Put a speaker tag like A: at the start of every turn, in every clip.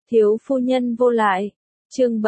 A: Thiếu phu nhân vô lại. Chương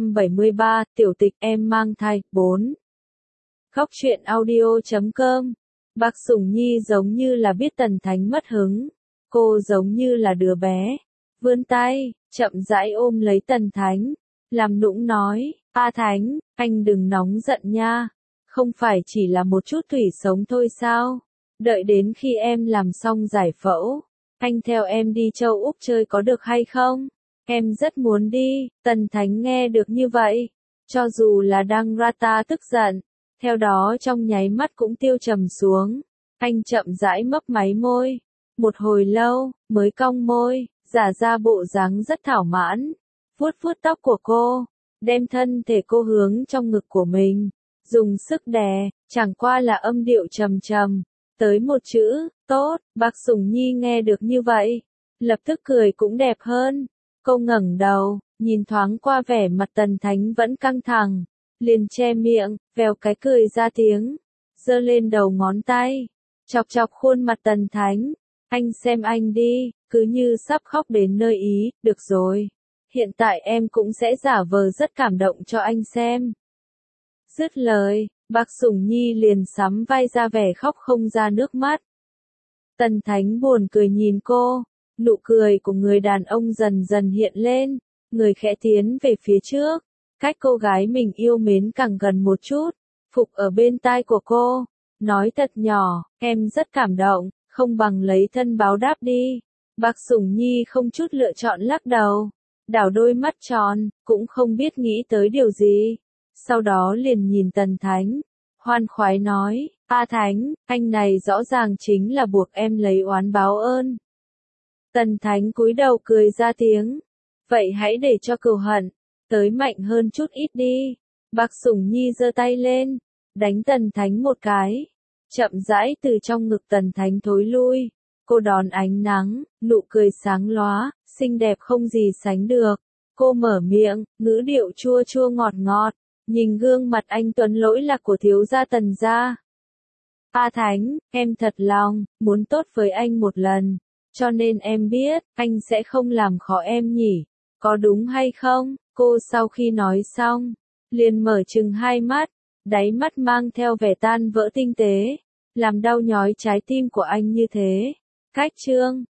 A: 773, tiểu tịch em mang thai, 4. Khóc chuyện audio.com. Bác Sủng Nhi giống như là biết Tần Thánh mất hứng. Cô giống như là đứa bé. Vươn tay, chậm rãi ôm lấy Tần Thánh. Làm nũng nói, A Thánh, anh đừng nóng giận nha. Không phải chỉ là một chút thủy sống thôi sao? Đợi đến khi em làm xong giải phẫu, anh theo em đi châu Úc chơi có được hay không? Em rất muốn đi. Tần Thánh nghe được như vậy, cho dù là đang rata tức giận, theo đó trong nháy mắt cũng tiêu trầm xuống. Anh chậm rãi mấp máy môi, một hồi lâu, mới cong môi, giả ra bộ dáng rất thỏa mãn, vuốt vuốt tóc của cô, đem thân thể cô hướng trong ngực của mình, dùng sức đè, chẳng qua là âm điệu trầm trầm, tới một chữ, tốt. Bác Sủng Nhi nghe được như vậy, lập tức cười cũng đẹp hơn. Cô ngẩng đầu, nhìn thoáng qua vẻ mặt Tần Thánh vẫn căng thẳng, liền che miệng, vèo cái cười ra tiếng, giơ lên đầu ngón tay, chọc chọc khuôn mặt Tần Thánh. Anh xem anh đi, cứ như sắp khóc đến nơi ý, được rồi. Hiện tại em cũng sẽ giả vờ rất cảm động cho anh xem. Dứt lời, bác Sủng Nhi liền sắm vai ra vẻ khóc không ra nước mắt. Tần Thánh buồn cười nhìn cô, nụ cười của người đàn ông dần dần hiện lên, người khẽ tiến về phía trước, cách cô gái mình yêu mến càng gần một chút, phục ở bên tai của cô, nói thật nhỏ, em rất cảm động, không bằng lấy thân báo đáp đi. Bác Sủng Nhi không chút lựa chọn lắc đầu, đảo đôi mắt tròn, cũng không biết nghĩ tới điều gì. Sau đó liền nhìn Tần Thánh, hoan khoái nói, A Thánh, anh này rõ ràng chính là buộc em lấy oán báo ơn. Tần Thánh cúi đầu cười ra tiếng, vậy hãy để cho cừu hận tới mạnh hơn chút ít đi. Bác Sủng Nhi giơ tay lên, đánh Tần Thánh một cái, chậm rãi từ trong ngực Tần Thánh thối lui. Cô đón ánh nắng, nụ cười sáng lóa, xinh đẹp không gì sánh được. Cô mở miệng, ngữ điệu chua chua ngọt ngọt, nhìn gương mặt anh tuấn lỗi lạc của thiếu gia Tần gia. A Thánh, em thật lòng muốn tốt với anh một lần, cho nên em biết anh sẽ không làm khó em nhỉ, có đúng hay không? Cô sau khi nói xong, liền mở trừng hai mắt, đáy mắt mang theo vẻ tan vỡ tinh tế, làm đau nhói trái tim của anh như thế. Cách chương